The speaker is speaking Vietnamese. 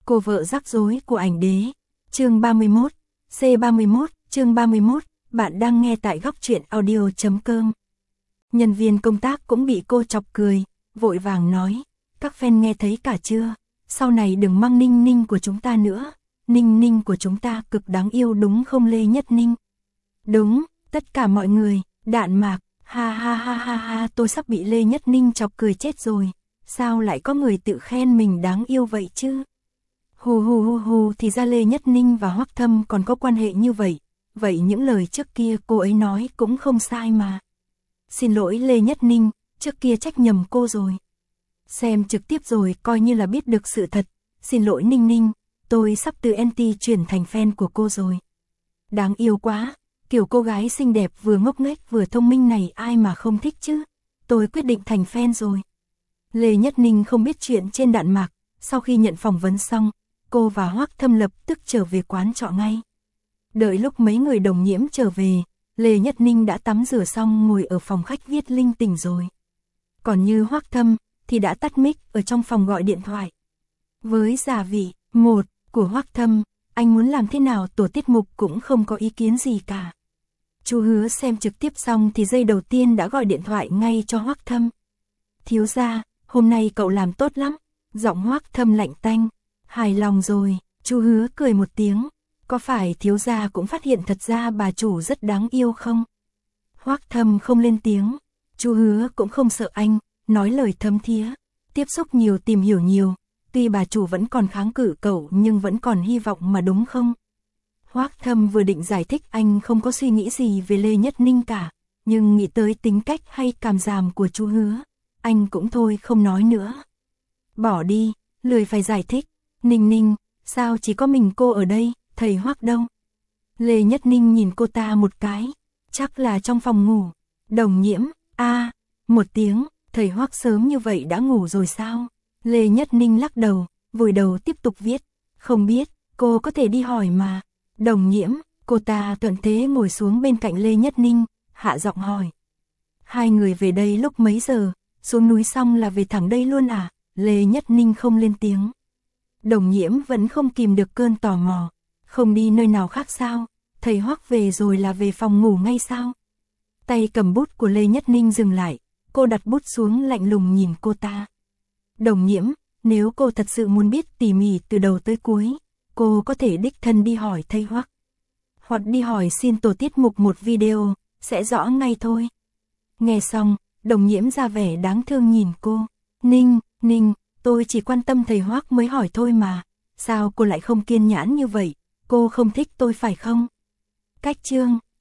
Cô vợ rắc rối của ảnh đế. Chương 31, C31, chương 31, bạn đang nghe tại góc truyện audio.com. Nhân viên công tác cũng bị cô chọc cười, vội vàng nói, các fan nghe thấy cả chưa? Sau này đừng mang Ninh Ninh của chúng ta nữa. Ninh Ninh của chúng ta cực đáng yêu đúng không Lê Nhất Ninh? Đúng, tất cả mọi người, đạn mạc, ha ha ha ha ha, tôi sắp bị Lê Nhất Ninh chọc cười chết rồi. Sao lại có người tự khen mình đáng yêu vậy chứ? Hù hù hù hù, thì ra Lê Nhất Ninh và Hoắc Thâm còn có quan hệ như vậy. Vậy những lời trước kia cô ấy nói cũng không sai mà. Xin lỗi Lê Nhất Ninh, trước kia trách nhầm cô rồi. Xem trực tiếp rồi coi như là biết được sự thật. Xin lỗi Ninh Ninh, tôi sắp từ anti chuyển thành fan của cô rồi. Đáng yêu quá, kiểu cô gái xinh đẹp vừa ngốc nghếch vừa thông minh này ai mà không thích chứ. Tôi quyết định thành fan rồi. Lê Nhất Ninh không biết chuyện trên đạn mạc, sau khi nhận phỏng vấn xong, cô và Hoắc Thâm lập tức trở về quán trọ ngay. Đợi lúc mấy người đồng nhiễm trở về, Lê Nhất Ninh đã tắm rửa xong ngồi ở phòng khách viết linh tinh rồi. Còn như Hoắc Thâm thì đã tắt mic ở trong phòng gọi điện thoại. Với giả vị một của Hoắc Thâm, anh muốn làm thế nào tổ tiết mục cũng không có ý kiến gì cả. Chu Hứa xem trực tiếp xong thì giây đầu tiên đã gọi điện thoại ngay cho Hoắc Thâm. Thiếu gia, hôm nay cậu làm tốt lắm. Giọng Hoắc Thâm lạnh tanh. Hài lòng rồi, Chu Hứa cười một tiếng. Có phải thiếu gia cũng phát hiện thật ra bà chủ rất đáng yêu không? Hoắc Thâm không lên tiếng. Chu Hứa cũng không sợ anh, nói lời thấm thía. Tiếp xúc nhiều tìm hiểu nhiều. Tuy bà chủ vẫn còn kháng cự cậu nhưng vẫn còn hy vọng mà đúng không? Hoắc Thâm vừa định giải thích anh không có suy nghĩ gì về Lê Nhất Ninh cả. Nhưng nghĩ tới tính cách hay cảm giảm của Chu Hứa, anh cũng thôi không nói nữa. Bỏ đi, lười phải giải thích. Ninh Ninh, sao chỉ có mình cô ở đây, thầy Hoắc đâu? Lê Nhất Ninh nhìn cô ta một cái, chắc là trong phòng ngủ. Đồng nhiễm, một tiếng, thầy Hoắc sớm như vậy đã ngủ rồi sao? Lê Nhất Ninh lắc đầu, vùi đầu tiếp tục viết. Không biết, cô có thể đi hỏi mà. Đồng nhiễm, cô ta thuận thế ngồi xuống bên cạnh Lê Nhất Ninh, hạ giọng hỏi. Hai người về đây lúc mấy giờ, xuống núi xong là về thẳng đây luôn à? Lê Nhất Ninh không lên tiếng. Đồng nhiễm vẫn không kìm được cơn tò mò. Không đi nơi nào khác sao? Thầy Hoắc về rồi là về phòng ngủ ngay sao? Tay cầm bút của Lê Nhất Ninh dừng lại. Cô đặt bút xuống lạnh lùng nhìn cô ta. Đồng nhiễm, nếu cô thật sự muốn biết tỉ mỉ từ đầu tới cuối, cô có thể đích thân đi hỏi thầy Hoắc. Hoặc đi hỏi xin tổ tiết mục một video, sẽ rõ ngay thôi. Nghe xong, đồng nhiễm ra vẻ đáng thương nhìn cô. Ninh, tôi chỉ quan tâm thầy Hoắc mới hỏi thôi mà. Sao cô lại không kiên nhẫn như vậy? Cô không thích tôi phải không? Cách chương